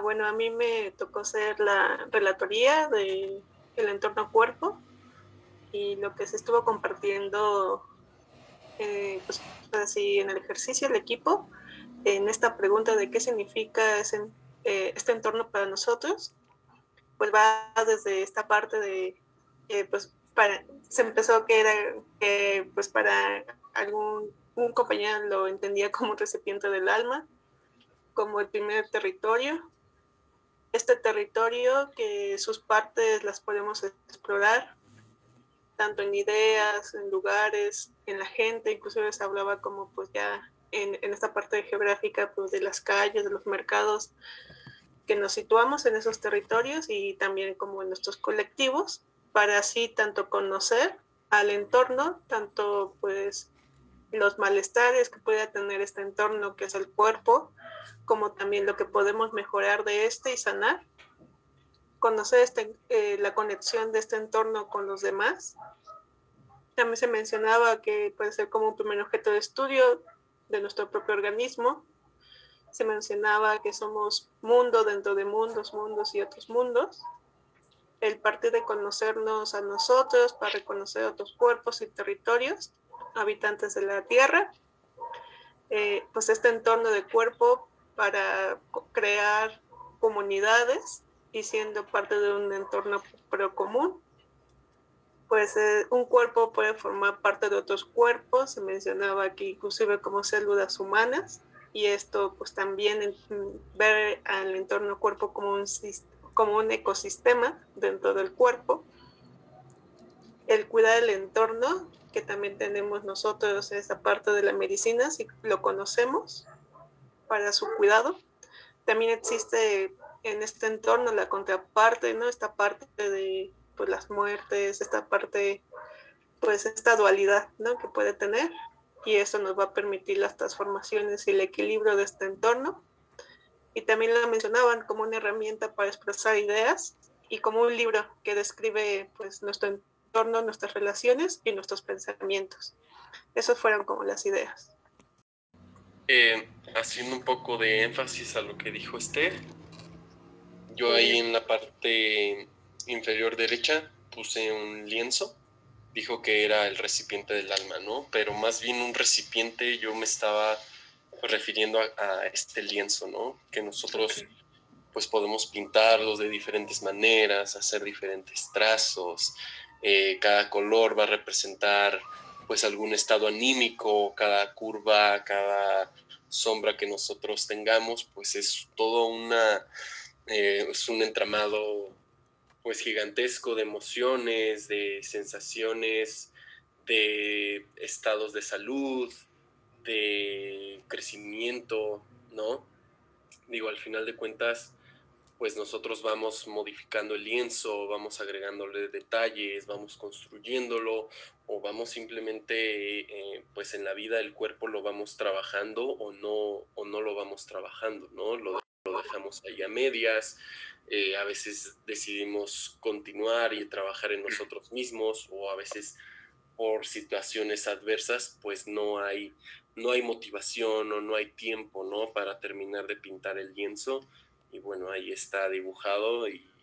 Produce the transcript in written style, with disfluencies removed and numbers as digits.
Bueno, a mí me tocó hacer la relatoría de el entorno cuerpo y lo que se estuvo compartiendo, pues así en el ejercicio, el equipo, en esta pregunta de qué significa este entorno para nosotros, pues va desde esta parte de, se empezó que era que pues para un compañero lo entendía como un recipiente del alma, como el primer territorio. Este territorio que sus partes las podemos explorar, tanto en ideas, en lugares, en la gente, incluso se hablaba como pues ya en esta parte geográfica pues de las calles, de los mercados, que nos situamos en esos territorios y también como en nuestros colectivos, para así tanto conocer al entorno, tanto pues los malestares que pueda tener este entorno que es el cuerpo, como también lo que podemos mejorar de este y sanar, conocer la conexión de este entorno con los demás. También se mencionaba que puede ser como un primer objeto de estudio de nuestro propio organismo. Se mencionaba que somos mundo dentro de mundos, mundos y otros mundos. El partir de conocernos a nosotros para reconocer otros cuerpos y territorios, habitantes de la Tierra. Pues este entorno de cuerpo para crear comunidades y siendo parte de un entorno pero común. Pues un cuerpo puede formar parte de otros cuerpos, se mencionaba aquí inclusive como células humanas, y esto pues también ver al entorno cuerpo como un ecosistema dentro del cuerpo, el cuidar el entorno, que también tenemos nosotros esa parte de la medicina, si lo conocemos, para su cuidado. También existe en este entorno la contraparte, ¿no? Esta parte de pues, las muertes, esta parte pues esta dualidad, ¿no? Que puede tener, y eso nos va a permitir las transformaciones y el equilibrio de este entorno. Y también la mencionaban como una herramienta para expresar ideas y como un libro que describe pues nuestro entorno, nuestras relaciones y nuestros pensamientos. Esas fueron como las ideas. Haciendo un poco de énfasis a lo que dijo Esther, yo ahí Eh, en la parte inferior derecha puse un lienzo. Dijo que era el recipiente del alma, ¿no? Pero más bien un recipiente, yo me estaba refiriendo a este lienzo, ¿no? Que nosotros pues podemos pintarlos de diferentes maneras, hacer diferentes trazos. Cada color va a representar pues algún estado anímico, cada curva, cada sombra que nosotros tengamos, pues es todo es un entramado pues gigantesco de emociones, de sensaciones, de estados de salud, de crecimiento, ¿no? Digo, al final de cuentas, pues nosotros vamos modificando el lienzo, vamos agregándole detalles, vamos construyéndolo, o vamos simplemente, pues en la vida el cuerpo lo vamos trabajando o no lo vamos trabajando, ¿no? Lo dejamos ahí a medias, a veces decidimos continuar y trabajar en nosotros mismos, o a veces por situaciones adversas, pues no hay motivación o no hay tiempo, ¿no? Para terminar de pintar el lienzo. Y bueno, ahí está dibujado y